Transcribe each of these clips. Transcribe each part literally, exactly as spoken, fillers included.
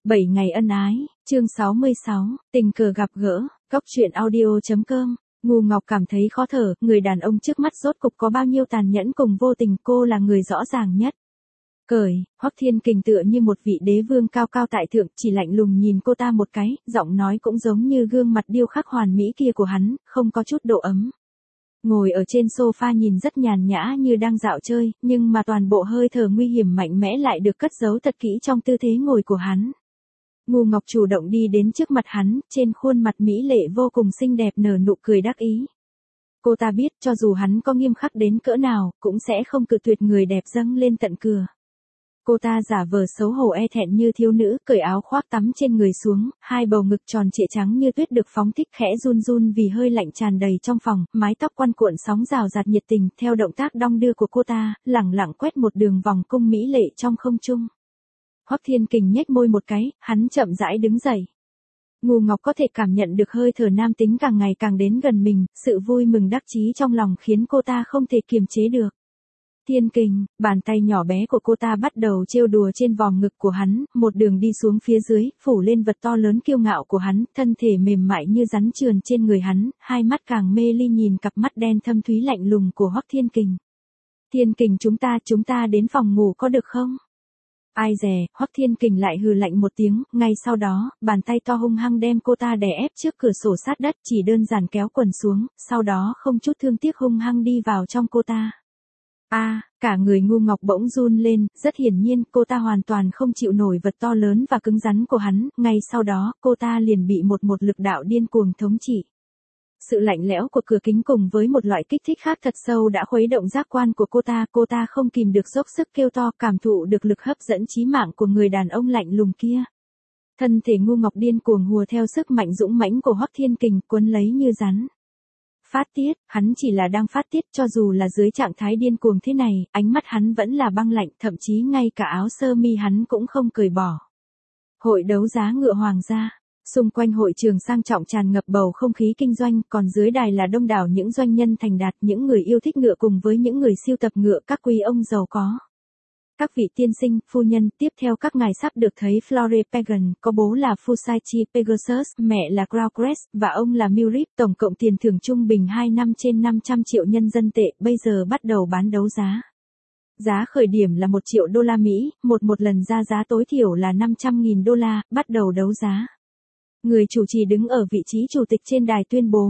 bảy ngày ân ái, chương sáu mươi sáu, tình cờ gặp gỡ, góc truyện audio.com. Ngô Ngọc cảm thấy khó thở, người đàn ông trước mắt rốt cục có bao nhiêu tàn nhẫn cùng vô tình, cô là người rõ ràng nhất. Cởi, Hoắc Thiên Kình tựa như một vị đế vương cao cao tại thượng, chỉ lạnh lùng nhìn cô ta một cái, giọng nói cũng giống như gương mặt điêu khắc hoàn mỹ kia của hắn, không có chút độ ấm. Ngồi ở trên sofa nhìn rất nhàn nhã như đang dạo chơi, nhưng mà toàn bộ hơi thở nguy hiểm mạnh mẽ lại được cất giấu thật kỹ trong tư thế ngồi của hắn. Ngô Ngọc chủ động đi đến trước mặt hắn, trên khuôn mặt mỹ lệ vô cùng xinh đẹp nở nụ cười đắc ý. Cô ta biết cho dù hắn có nghiêm khắc đến cỡ nào, cũng sẽ không cự tuyệt người đẹp dâng lên tận cửa. Cô ta giả vờ xấu hổ e thẹn như thiếu nữ, cởi áo khoác tắm trên người xuống, hai bầu ngực tròn trịa trắng như tuyết được phóng thích khẽ run run vì hơi lạnh tràn đầy trong phòng, mái tóc quăn cuộn sóng rào rạt nhiệt tình, theo động tác đong đưa của cô ta, lẳng lặng quét một đường vòng cung mỹ lệ trong không trung. Hoắc Thiên Kình nhếch môi một cái, hắn chậm rãi đứng dậy. Ngô Ngọc có thể cảm nhận được hơi thở nam tính càng ngày càng đến gần mình, sự vui mừng đắc chí trong lòng khiến cô ta không thể kiềm chế được. Thiên Kình, bàn tay nhỏ bé của cô ta bắt đầu trêu đùa trên vòng ngực của hắn, một đường đi xuống phía dưới, phủ lên vật to lớn kiêu ngạo của hắn, thân thể mềm mại như rắn trườn trên người hắn, hai mắt càng mê ly nhìn cặp mắt đen thâm thúy lạnh lùng của Hoắc Thiên Kình. Thiên Kình chúng ta, chúng ta đến phòng ngủ có được không? Ai dè, Hoắc Thiên Kình lại hừ lạnh một tiếng, ngay sau đó, bàn tay to hung hăng đem cô ta đè ép trước cửa sổ sát đất, chỉ đơn giản kéo quần xuống, sau đó không chút thương tiếc hung hăng đi vào trong cô ta. A, à, cả người Ngô Ngọc bỗng run lên, rất hiển nhiên, cô ta hoàn toàn không chịu nổi vật to lớn và cứng rắn của hắn, ngay sau đó, cô ta liền bị một một lực đạo điên cuồng thống trị. Sự lạnh lẽo của cửa kính cùng với một loại kích thích khác thật sâu đã khuấy động giác quan của cô ta, cô ta không kìm được dốc sức kêu to, cảm thụ được lực hấp dẫn chí mạng của người đàn ông lạnh lùng kia. Thân thể Ngô Ngọc điên cuồng hùa theo sức mạnh dũng mãnh của Hoắc Thiên Kình, cuốn lấy như rắn. Phát tiết, hắn chỉ là đang phát tiết, cho dù là dưới trạng thái điên cuồng thế này, ánh mắt hắn vẫn là băng lạnh, thậm chí ngay cả áo sơ mi hắn cũng không cởi bỏ. Hội đấu giá ngựa hoàng gia. Xung quanh hội trường sang trọng tràn ngập bầu không khí kinh doanh, còn dưới đài là đông đảo những doanh nhân thành đạt, những người yêu thích ngựa cùng với những người siêu tập ngựa, các quý ông giàu có. Các vị tiên sinh, phu nhân, tiếp theo các ngài sắp được thấy Flore Pagan, có bố là Fusachi Pegasus, mẹ là Crowcrest, và ông là Murip, tổng cộng tiền thưởng trung bình hai năm trên năm trăm triệu nhân dân tệ, bây giờ bắt đầu bán đấu giá. Giá khởi điểm là một triệu đô la Mỹ, một một lần ra giá tối thiểu là năm trăm nghìn đô la, bắt đầu đấu giá. Người chủ trì đứng ở vị trí chủ tịch trên đài tuyên bố.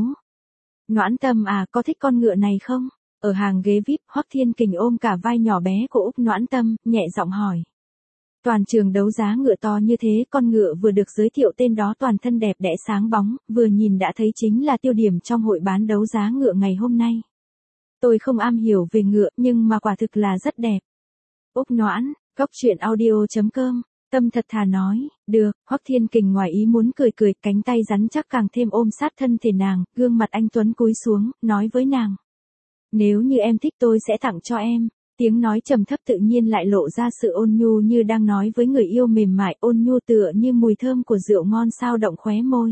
Noãn Tâm à, có thích con ngựa này không? Ở hàng ghế vi ai pi, Hoắc Thiên Kình ôm cả vai nhỏ bé của Úc Noãn Tâm, nhẹ giọng hỏi. Toàn trường đấu giá ngựa to như thế, con ngựa vừa được giới thiệu tên đó toàn thân đẹp đẽ sáng bóng, vừa nhìn đã thấy chính là tiêu điểm trong hội bán đấu giá ngựa ngày hôm nay. Tôi không am hiểu về ngựa, nhưng mà quả thực là rất đẹp. Úc Noãn, góc truyện audio.com. Tâm thật thà nói, được, Hoắc Thiên Kình ngoài ý muốn cười cười, cánh tay rắn chắc càng thêm ôm sát thân thể nàng, gương mặt anh tuấn cúi xuống, nói với nàng. Nếu như em thích tôi sẽ tặng cho em. Tiếng nói trầm thấp tự nhiên lại lộ ra sự ôn nhu như đang nói với người yêu mềm mại, ôn nhu tựa như mùi thơm của rượu ngon sao động khóe môi.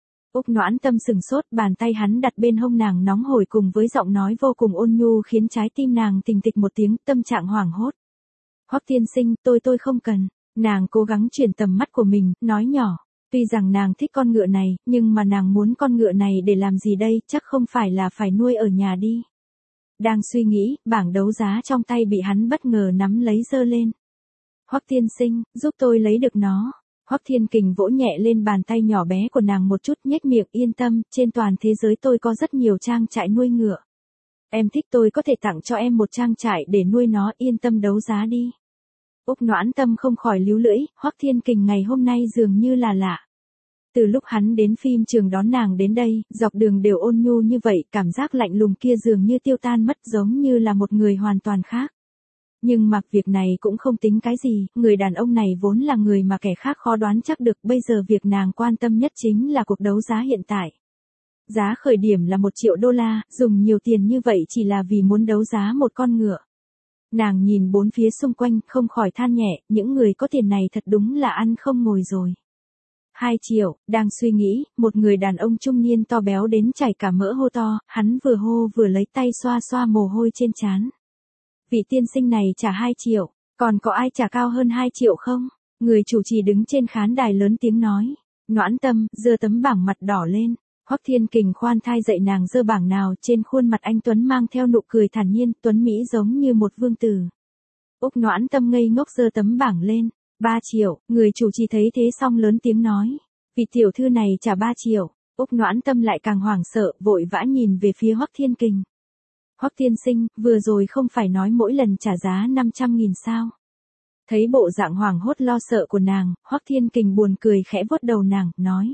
Úc Noãn Tâm sừng sốt, bàn tay hắn đặt bên hông nàng nóng hổi cùng với giọng nói vô cùng ôn nhu khiến trái tim nàng tình tịch một tiếng, tâm trạng hoảng hốt. Hoắc tiên sinh, tôi tôi không cần. Nàng cố gắng chuyển tầm mắt của mình, nói nhỏ. Tuy rằng nàng thích con ngựa này, nhưng mà nàng muốn con ngựa này để làm gì đây, chắc không phải là phải nuôi ở nhà đi. Đang suy nghĩ, bảng đấu giá trong tay bị hắn bất ngờ nắm lấy giơ lên. Hoắc tiên sinh, giúp tôi lấy được nó. Hoắc Thiên Kình vỗ nhẹ lên bàn tay nhỏ bé của nàng một chút, nhếch miệng, yên tâm, trên toàn thế giới tôi có rất nhiều trang trại nuôi ngựa. Em thích tôi có thể tặng cho em một trang trại để nuôi nó, yên tâm đấu giá đi. Úc Noãn Tâm không khỏi líu lưỡi, Hoắc Thiên Kình ngày hôm nay dường như là lạ. Từ lúc hắn đến phim trường đón nàng đến đây, dọc đường đều ôn nhu như vậy, cảm giác lạnh lùng kia dường như tiêu tan mất, giống như là một người hoàn toàn khác. Nhưng mặc việc này cũng không tính cái gì, người đàn ông này vốn là người mà kẻ khác khó đoán chắc được, bây giờ việc nàng quan tâm nhất chính là cuộc đấu giá hiện tại. Giá khởi điểm là một triệu đô la, dùng nhiều tiền như vậy chỉ là vì muốn đấu giá một con ngựa. Nàng nhìn bốn phía xung quanh, không khỏi than nhẹ, những người có tiền này thật đúng là ăn không ngồi rồi. Hai triệu, đang suy nghĩ, một người đàn ông trung niên to béo đến chảy cả mỡ hô to, hắn vừa hô vừa lấy tay xoa xoa mồ hôi trên trán. Vị tiên sinh này trả hai triệu, còn có ai trả cao hơn hai triệu không? Người chủ trì đứng trên khán đài lớn tiếng nói. Noãn Tâm, giơ tấm bảng mặt đỏ lên. Hoắc Thiên Kình khoan thai dậy nàng giơ bảng nào, trên khuôn mặt anh Tuấn mang theo nụ cười thản nhiên, Tuấn Mỹ giống như một vương tử. Úc Noãn Tâm ngây ngốc giơ tấm bảng lên. ba triệu, người chủ trì thấy thế xong lớn tiếng nói. Vị tiểu thư này trả ba triệu. Úc Noãn Tâm lại càng hoảng sợ, vội vã nhìn về phía Hoắc Thiên Kình. Hoắc tiên sinh, vừa rồi không phải nói mỗi lần trả giá năm trăm nghìn sao? Thấy bộ dạng hoảng hốt lo sợ của nàng, Hoắc Thiên Kình buồn cười khẽ vuốt đầu nàng, nói.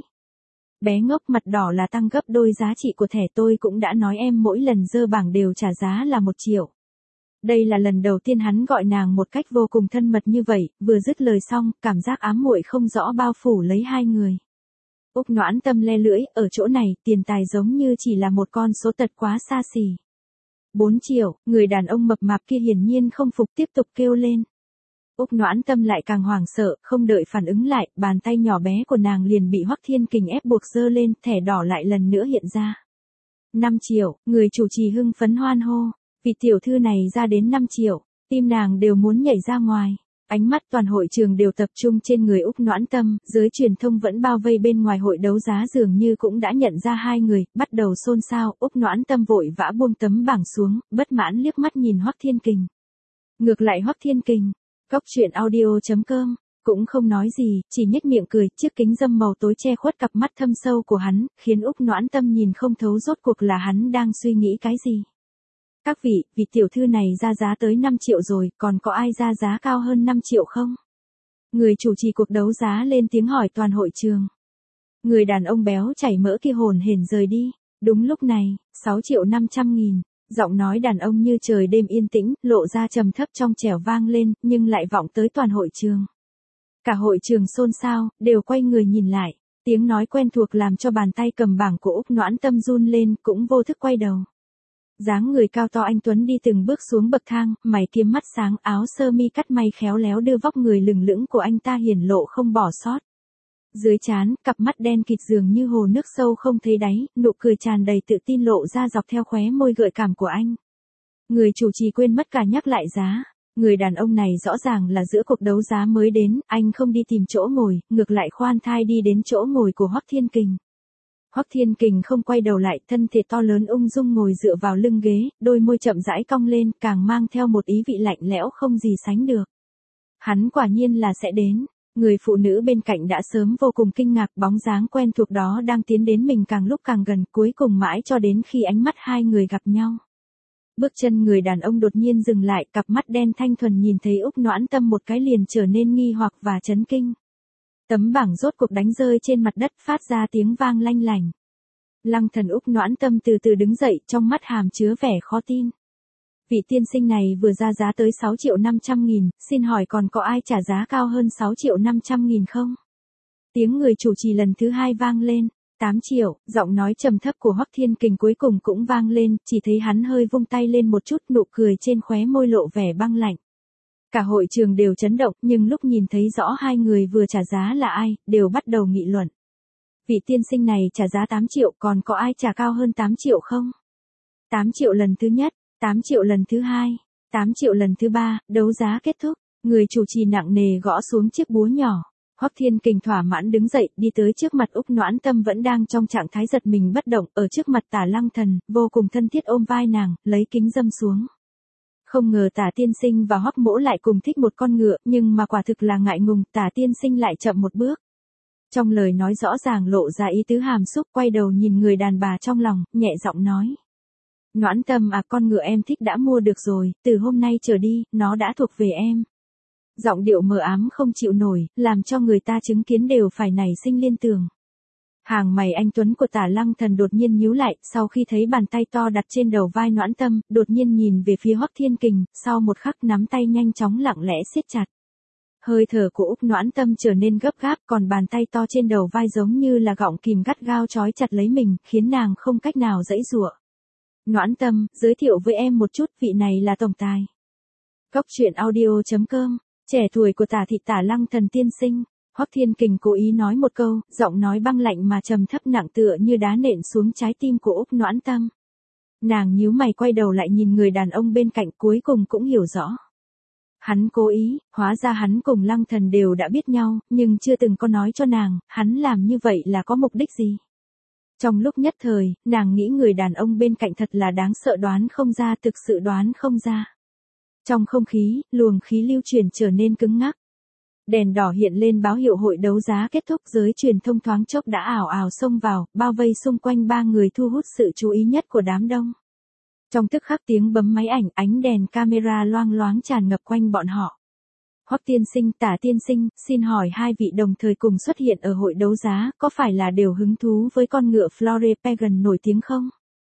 Bé ngốc, mặt đỏ là tăng gấp đôi giá trị của thẻ, tôi cũng đã nói em mỗi lần dơ bảng đều trả giá là một triệu. Đây là lần đầu tiên hắn gọi nàng một cách vô cùng thân mật như vậy, vừa dứt lời xong, cảm giác ám muội không rõ bao phủ lấy hai người. Úc Noãn Tâm le lưỡi, ở chỗ này, tiền tài giống như chỉ là một con số tật quá xa xỉ. bốn triệu, người đàn ông mập mạp kia hiển nhiên không phục tiếp tục kêu lên. Úc Noãn Tâm lại càng hoảng sợ, không đợi phản ứng lại, bàn tay nhỏ bé của nàng liền bị Hoắc Thiên Kình ép buộc giơ lên, thẻ đỏ lại lần nữa hiện ra. năm triệu, người chủ trì hưng phấn hoan hô, vị tiểu thư này ra đến năm triệu, tim nàng đều muốn nhảy ra ngoài. Ánh mắt toàn hội trường đều tập trung trên người Úc Noãn Tâm, giới truyền thông vẫn bao vây bên ngoài hội đấu giá dường như cũng đã nhận ra hai người, bắt đầu xôn xao. Úc Noãn Tâm vội vã buông tấm bảng xuống, bất mãn liếc mắt nhìn Hoắc Thiên Kình. Ngược lại Hoắc Thiên Kình, Cóc truyện audio chấm com, cũng không nói gì, chỉ nhếch miệng cười, chiếc kính râm màu tối che khuất cặp mắt thâm sâu của hắn, khiến Úc Noãn Tâm nhìn không thấu rốt cuộc là hắn đang suy nghĩ cái gì. Các vị, vị tiểu thư này ra giá tới năm triệu rồi, còn có ai ra giá cao hơn năm triệu không? Người chủ trì cuộc đấu giá lên tiếng hỏi toàn hội trường. Người đàn ông béo chảy mỡ kia hồn hển rời đi. Đúng lúc này, sáu triệu năm trăm nghìn, giọng nói đàn ông như trời đêm yên tĩnh, lộ ra trầm thấp trong trẻo vang lên, nhưng lại vọng tới toàn hội trường. Cả hội trường xôn xao, đều quay người nhìn lại. Tiếng nói quen thuộc làm cho bàn tay cầm bảng của Úc Noãn Tâm run lên, cũng vô thức quay đầu. Dáng người cao to anh Tuấn đi từng bước xuống bậc thang, mày kiếm mắt sáng, áo sơ mi cắt may khéo léo đưa vóc người lừng lững của anh ta hiển lộ không bỏ sót. Dưới trán, cặp mắt đen kịt dường như hồ nước sâu không thấy đáy, nụ cười tràn đầy tự tin lộ ra dọc theo khóe môi gợi cảm của anh. Người chủ trì quên mất cả nhắc lại giá. Người đàn ông này rõ ràng là giữa cuộc đấu giá mới đến, anh không đi tìm chỗ ngồi, ngược lại khoan thai đi đến chỗ ngồi của Hoắc Thiên Kình. Hoắc Thiên Kình không quay đầu lại, thân thể to lớn ung dung ngồi dựa vào lưng ghế, đôi môi chậm rãi cong lên, càng mang theo một ý vị lạnh lẽo không gì sánh được. Hắn quả nhiên là sẽ đến. Người phụ nữ bên cạnh đã sớm vô cùng kinh ngạc, bóng dáng quen thuộc đó đang tiến đến mình càng lúc càng gần, cuối cùng mãi cho đến khi ánh mắt hai người gặp nhau. Bước chân người đàn ông đột nhiên dừng lại, cặp mắt đen thanh thuần nhìn thấy Úc Noãn Tâm một cái liền trở nên nghi hoặc và chấn kinh. Tấm bảng rốt cuộc đánh rơi trên mặt đất, phát ra tiếng vang lanh lảnh. Lăng thần Úc Noãn Tâm từ từ đứng dậy, trong mắt hàm chứa vẻ khó tin. Vị tiên sinh này vừa ra giá tới sáu triệu năm trăm nghìn, xin hỏi còn có ai trả giá cao hơn sáu triệu năm trăm nghìn không? Tiếng người chủ trì lần thứ hai vang lên. tám triệu, giọng nói trầm thấp của Hoắc Thiên Kình cuối cùng cũng vang lên, chỉ thấy hắn hơi vung tay lên một chút, nụ cười trên khóe môi lộ vẻ băng lạnh. Cả hội trường đều chấn động, nhưng lúc nhìn thấy rõ hai người vừa trả giá là ai, đều bắt đầu nghị luận. Vị tiên sinh này trả giá tám triệu, còn có ai trả cao hơn tám triệu không? tám triệu lần thứ nhất, tám triệu lần thứ hai, tám triệu lần thứ ba, đấu giá kết thúc, người chủ trì nặng nề gõ xuống chiếc búa nhỏ. Hoắc Thiên Kình thỏa mãn đứng dậy, đi tới trước mặt Úc Noãn Tâm vẫn đang trong trạng thái giật mình bất động, ở trước mặt Tả Lăng Thần, vô cùng thân thiết ôm vai nàng, lấy kính dâm xuống. Không ngờ Tả tiên sinh và Hoắc mỗ lại cùng thích một con ngựa, nhưng mà quả thực là ngại ngùng, Tả tiên sinh lại chậm một bước. Trong lời nói rõ ràng lộ ra ý tứ hàm xúc, quay đầu nhìn người đàn bà trong lòng, nhẹ giọng nói. Noãn Tâm à, con ngựa em thích đã mua được rồi, từ hôm nay trở đi, nó đã thuộc về em. Giọng điệu mờ ám không chịu nổi, làm cho người ta chứng kiến đều phải nảy sinh liên tưởng. Hàng mày anh tuấn của Tả Lăng Thần đột nhiên nhíu lại, sau khi thấy bàn tay to đặt trên đầu vai Noãn Tâm, đột nhiên nhìn về phía Hoắc Thiên Kình, sau một khắc nắm tay nhanh chóng lặng lẽ siết chặt. Hơi thở của Úc Noãn Tâm trở nên gấp gáp, còn bàn tay to trên đầu vai giống như là gọng kìm gắt gao trói chặt lấy mình, khiến nàng không cách nào giãy giụa. Noãn Tâm, giới thiệu với em một chút, vị này là tổng tài. Cóc truyện audio chấm com. Trẻ tuổi của Tả thị Tả Lăng Thần tiên sinh. Hoắc Thiên Kình cố ý nói một câu, giọng nói băng lạnh mà trầm thấp nặng tựa như đá nện xuống trái tim của Úc Noãn Tâm. Nàng nhíu mày quay đầu lại nhìn người đàn ông bên cạnh, cuối cùng cũng hiểu rõ. Hắn cố ý, hóa ra hắn cùng Lăng Thần đều đã biết nhau, nhưng chưa từng có nói cho nàng, hắn làm như vậy là có mục đích gì. Trong lúc nhất thời, nàng nghĩ người đàn ông bên cạnh thật là đáng sợ, đoán không ra, thực sự đoán không ra. Trong không khí, luồng khí lưu chuyển trở nên cứng ngắc. Đèn đỏ hiện lên báo hiệu hội đấu giá kết thúc, giới truyền thông thoáng chốc đã ảo ảo xông vào, bao vây xung quanh ba người thu hút sự chú ý nhất của đám đông. Trong tức khắc tiếng bấm máy ảnh, ánh đèn camera loang loáng tràn ngập quanh bọn họ. Hoắc tiên sinh, Tả tiên sinh, xin hỏi hai vị đồng thời cùng xuất hiện ở hội đấu giá, có phải là đều hứng thú với con ngựa Flore Pagan nổi tiếng không?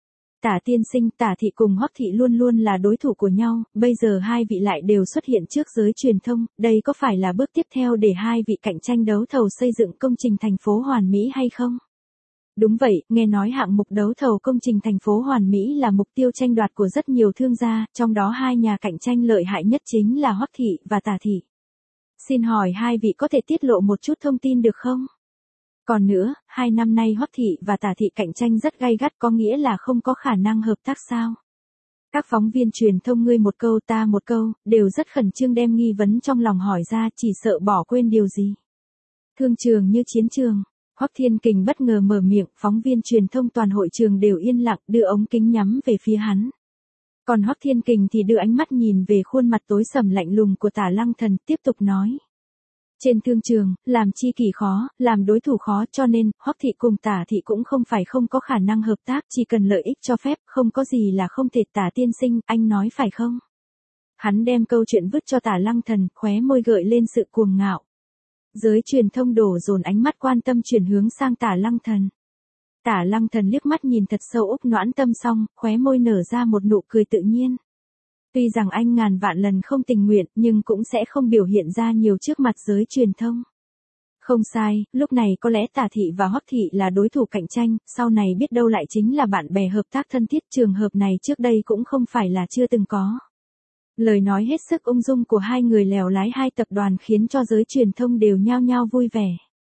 Tả tiên sinh, Tả thị cùng Hoắc thị luôn luôn là đối thủ của nhau, bây giờ hai vị lại đều xuất hiện trước giới truyền thông, đây có phải là bước tiếp theo để hai vị cạnh tranh đấu thầu xây dựng công trình thành phố Hoàn Mỹ hay không? Đúng vậy, nghe nói hạng mục đấu thầu công trình thành phố Hoàn Mỹ là mục tiêu tranh đoạt của rất nhiều thương gia, trong đó hai nhà cạnh tranh lợi hại nhất chính là Hoắc thị và Tả thị. Xin hỏi hai vị có thể tiết lộ một chút thông tin được không? Còn nữa, hai năm nay Hoắc thị và Tả thị cạnh tranh rất gay gắt, có nghĩa là không có khả năng hợp tác sao? Các phóng viên truyền thông ngươi một câu ta một câu, đều rất khẩn trương đem nghi vấn trong lòng hỏi ra, chỉ sợ bỏ quên điều gì. Thương trường như chiến trường. Hoắc Thiên Kình bất ngờ mở miệng, phóng viên truyền thông toàn hội trường đều yên lặng, đưa ống kính nhắm về phía hắn. Còn Hoắc Thiên Kình thì đưa ánh mắt nhìn về khuôn mặt tối sầm lạnh lùng của Tả Lăng Thần, tiếp tục nói. Trên thương trường, làm chi kỷ khó, làm đối thủ khó, cho nên, Hoắc thị cùng Tả thị cũng không phải không có khả năng hợp tác, chỉ cần lợi ích cho phép, không có gì là không thể. Tả tiên sinh, anh nói phải không? Hắn đem câu chuyện vứt cho Tả Lăng Thần, khóe môi gợi lên sự cuồng ngạo. Giới truyền thông đổ dồn ánh mắt quan tâm chuyển hướng sang Tả Lăng Thần. Tả Lăng Thần liếc mắt nhìn thật sâu Úc Noãn Tâm xong, khóe môi nở ra một nụ cười tự nhiên. Tuy rằng anh ngàn vạn lần không tình nguyện, nhưng cũng sẽ không biểu hiện ra nhiều trước mặt giới truyền thông. Không sai, lúc này có lẽ Tả thị và Hoắc thị là đối thủ cạnh tranh, sau này biết đâu lại chính là bạn bè hợp tác thân thiết, trường hợp này trước đây cũng không phải là chưa từng có. Lời nói hết sức ung dung của hai người lèo lái hai tập đoàn khiến cho giới truyền thông đều nhao nhao vui vẻ.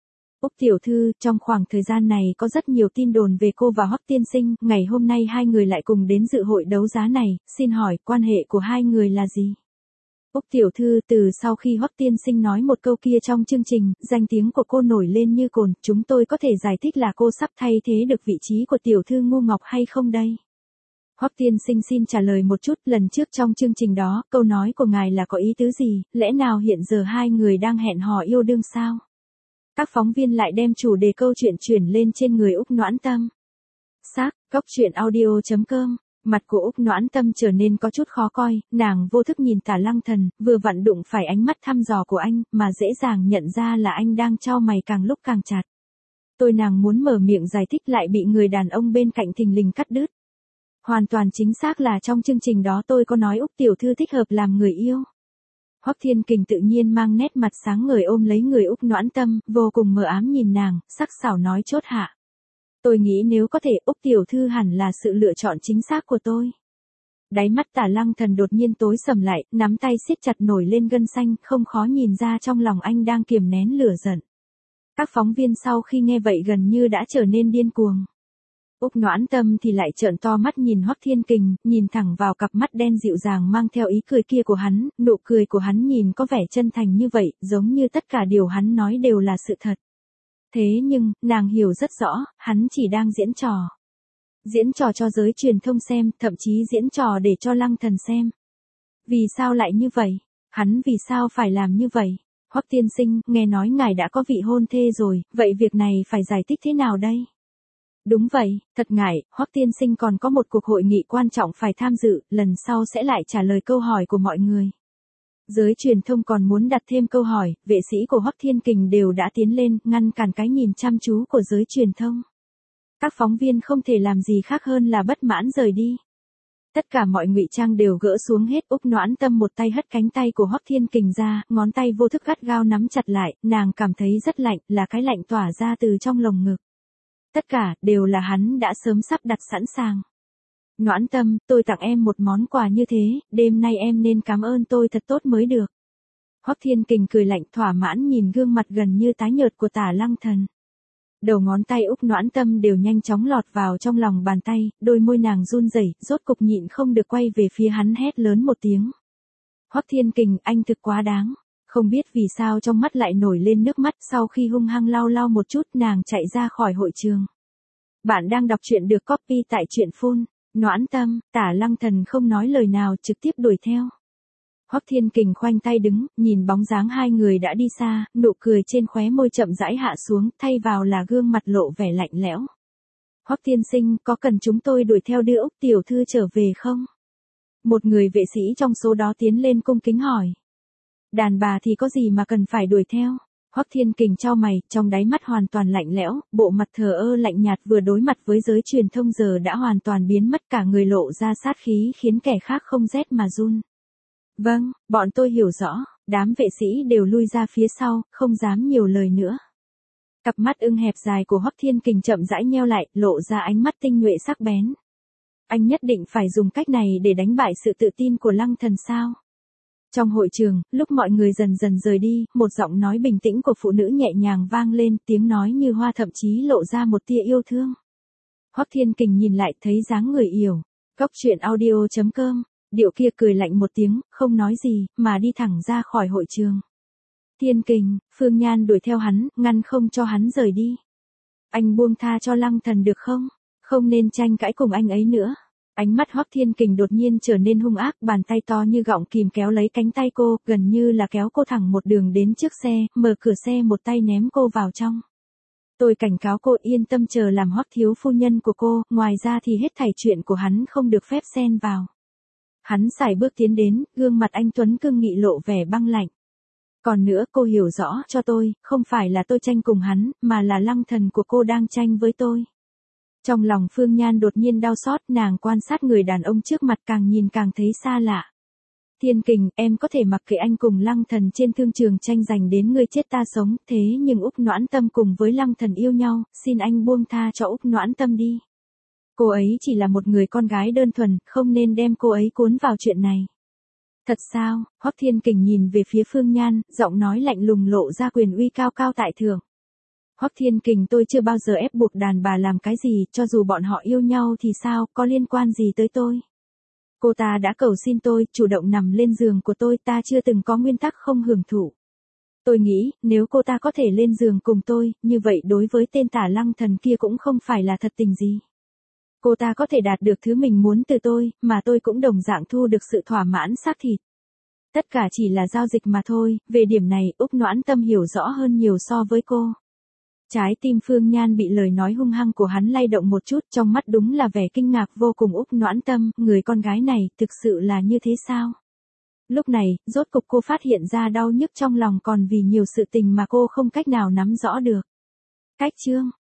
Úc tiểu thư, trong khoảng thời gian này có rất nhiều tin đồn về cô và Hoắc tiên sinh, ngày hôm nay hai người lại cùng đến dự hội đấu giá này, xin hỏi quan hệ của hai người là gì? Úc tiểu thư, từ sau khi Hoắc tiên sinh nói một câu kia trong chương trình, danh tiếng của cô nổi lên như cồn, chúng tôi có thể giải thích là cô sắp thay thế được vị trí của tiểu thư Ngu Ngọc hay không đây? Hoắc tiên sinh xin trả lời một chút, lần trước trong chương trình đó, câu nói của ngài là có ý tứ gì, lẽ nào hiện giờ hai người đang hẹn hò yêu đương sao? Các phóng viên lại đem chủ đề câu chuyện chuyển lên trên người Úc Noãn Tâm. Xác, góc chuyện audio chấm com, mặt của Úc Noãn Tâm trở nên có chút khó coi, nàng vô thức nhìn Tả Lăng Thần, vừa vặn đụng phải ánh mắt thăm dò của anh, mà dễ dàng nhận ra là anh đang chau mày càng lúc càng chặt. Tôi nàng muốn mở miệng giải thích lại bị người đàn ông bên cạnh thình lình cắt đứt. Hoàn toàn chính xác là trong chương trình đó tôi có nói Úc tiểu thư thích hợp làm người yêu. Hoắc Thiên Kình tự nhiên mang nét mặt sáng ngời ôm lấy người Úc Noãn Tâm, vô cùng mờ ám nhìn nàng, sắc sảo nói chốt hạ. Tôi nghĩ nếu có thể Úc tiểu thư hẳn là sự lựa chọn chính xác của tôi. Đáy mắt Tả Lăng Thần đột nhiên tối sầm lại, nắm tay siết chặt nổi lên gân xanh, không khó nhìn ra trong lòng anh đang kiềm nén lửa giận. Các phóng viên sau khi nghe vậy gần như đã trở nên điên cuồng. Úc Noãn Tâm thì lại trợn to mắt nhìn Hoắc Thiên Kình, nhìn thẳng vào cặp mắt đen dịu dàng mang theo ý cười kia của hắn, nụ cười của hắn nhìn có vẻ chân thành như vậy, giống như tất cả điều hắn nói đều là sự thật. Thế nhưng, nàng hiểu rất rõ, hắn chỉ đang diễn trò. Diễn trò cho giới truyền thông xem, thậm chí diễn trò để cho Lăng Thần xem. Vì sao lại như vậy? Hắn vì sao phải làm như vậy? Hoắc tiên sinh, nghe nói ngài đã có vị hôn thê rồi, vậy việc này phải giải thích thế nào đây? Đúng vậy, thật ngại, Hoắc tiên sinh còn có một cuộc hội nghị quan trọng phải tham dự, lần sau sẽ lại trả lời câu hỏi của mọi người. Giới truyền thông còn muốn đặt thêm câu hỏi, vệ sĩ của Hoắc Thiên Kình đều đã tiến lên, ngăn cản cái nhìn chăm chú của giới truyền thông. Các phóng viên không thể làm gì khác hơn là bất mãn rời đi. Tất cả mọi ngụy trang đều gỡ xuống hết. Úc Noãn Tâm một tay hất cánh tay của Hoắc Thiên Kình ra, ngón tay vô thức gắt gao nắm chặt lại, nàng cảm thấy rất lạnh, là cái lạnh tỏa ra từ trong lồng ngực. Tất cả, đều là hắn đã sớm sắp đặt sẵn sàng. Noãn Tâm, tôi tặng em một món quà như thế, đêm nay em nên cảm ơn tôi thật tốt mới được. Hoắc Thiên Kình cười lạnh thỏa mãn nhìn gương mặt gần như tái nhợt của Tả Lăng Thần. Đầu ngón tay Úc Noãn Tâm đều nhanh chóng lọt vào trong lòng bàn tay, đôi môi nàng run rẩy, rốt cục nhịn không được quay về phía hắn hét lớn một tiếng. Hoắc Thiên Kình, anh thực quá đáng. Không biết vì sao trong mắt lại nổi lên nước mắt, sau khi hung hăng lau lau một chút nàng chạy ra khỏi hội trường. Bạn đang đọc truyện được copy tại truyện phun. Noãn Tâm, Tả Lăng Thần không nói lời nào trực tiếp đuổi theo. Hoắc Thiên Kình khoanh tay đứng, nhìn bóng dáng hai người đã đi xa, nụ cười trên khóe môi chậm rãi hạ xuống, thay vào là gương mặt lộ vẻ lạnh lẽo. Hoắc tiên sinh, có cần chúng tôi đuổi theo đưa Úc tiểu thư trở về không? Một người vệ sĩ trong số đó tiến lên cung kính hỏi. Đàn bà thì có gì mà cần phải đuổi theo? Hoắc Thiên Kình chau mày, trong đáy mắt hoàn toàn lạnh lẽo, bộ mặt thờ ơ lạnh nhạt vừa đối mặt với giới truyền thông giờ đã hoàn toàn biến mất, cả người lộ ra sát khí khiến kẻ khác không rét mà run. Vâng, bọn tôi hiểu rõ, đám vệ sĩ đều lui ra phía sau, không dám nhiều lời nữa. Cặp mắt ưng hẹp dài của Hoắc Thiên Kình chậm rãi nheo lại, lộ ra ánh mắt tinh nhuệ sắc bén. Anh nhất định phải dùng cách này để đánh bại sự tự tin của Lăng Thần sao? Trong hội trường, lúc mọi người dần dần rời đi, một giọng nói bình tĩnh của phụ nữ nhẹ nhàng vang lên, tiếng nói như hoa thậm chí lộ ra một tia yêu thương. Hoắc Thiên Kình nhìn lại thấy dáng người yểu. Cốc truyện audio chấm com, điệu kia cười lạnh một tiếng, không nói gì, mà đi thẳng ra khỏi hội trường. Thiên Kình, Phương Nhan đuổi theo hắn, ngăn không cho hắn rời đi. Anh buông tha cho Lăng Thần được không? Không nên tranh cãi cùng anh ấy nữa. Ánh mắt Hoắc Thiên Kình đột nhiên trở nên hung ác, bàn tay to như gọng kìm kéo lấy cánh tay cô, gần như là kéo cô thẳng một đường đến trước xe, mở cửa xe một tay ném cô vào trong. Tôi cảnh cáo cô yên tâm chờ làm Hoắc thiếu phu nhân của cô, ngoài ra thì hết thảy chuyện của hắn không được phép xen vào. Hắn sải bước tiến đến, gương mặt anh tuấn cương nghị lộ vẻ băng lạnh. Còn nữa cô hiểu rõ cho tôi, không phải là tôi tranh cùng hắn, mà là Lăng Thần của cô đang tranh với tôi. Trong lòng Phương Nhan đột nhiên đau xót, nàng quan sát người đàn ông trước mặt càng nhìn càng thấy xa lạ. Thiên Kình, em có thể mặc kệ anh cùng Lăng Thần trên thương trường tranh giành đến người chết ta sống, thế nhưng Úc Noãn Tâm cùng với Lăng Thần yêu nhau, xin anh buông tha cho Úc Noãn Tâm đi. Cô ấy chỉ là một người con gái đơn thuần, không nên đem cô ấy cuốn vào chuyện này. Thật sao? Hoắc Thiên Kình nhìn về phía Phương Nhan, giọng nói lạnh lùng lộ ra quyền uy cao cao tại thượng. Hoắc Thiên Kình, tôi chưa bao giờ ép buộc đàn bà làm cái gì, cho dù bọn họ yêu nhau thì sao, có liên quan gì tới tôi. Cô ta đã cầu xin tôi, chủ động nằm lên giường của tôi, ta chưa từng có nguyên tắc không hưởng thụ. Tôi nghĩ, nếu cô ta có thể lên giường cùng tôi, như vậy đối với tên Tả Lăng Thần kia cũng không phải là thật tình gì. Cô ta có thể đạt được thứ mình muốn từ tôi, mà tôi cũng đồng dạng thu được sự thỏa mãn xác thịt. Tất cả chỉ là giao dịch mà thôi, về điểm này, Úc Noãn Tâm hiểu rõ hơn nhiều so với cô. Trái tim Phương Nhan bị lời nói hung hăng của hắn lay động một chút, trong mắt đúng là vẻ kinh ngạc vô cùng. Úc Noãn Tâm, người con gái này, thực sự là như thế sao? Lúc này, rốt cục cô phát hiện ra đau nhức trong lòng còn vì nhiều sự tình mà cô không cách nào nắm rõ được. Cách chương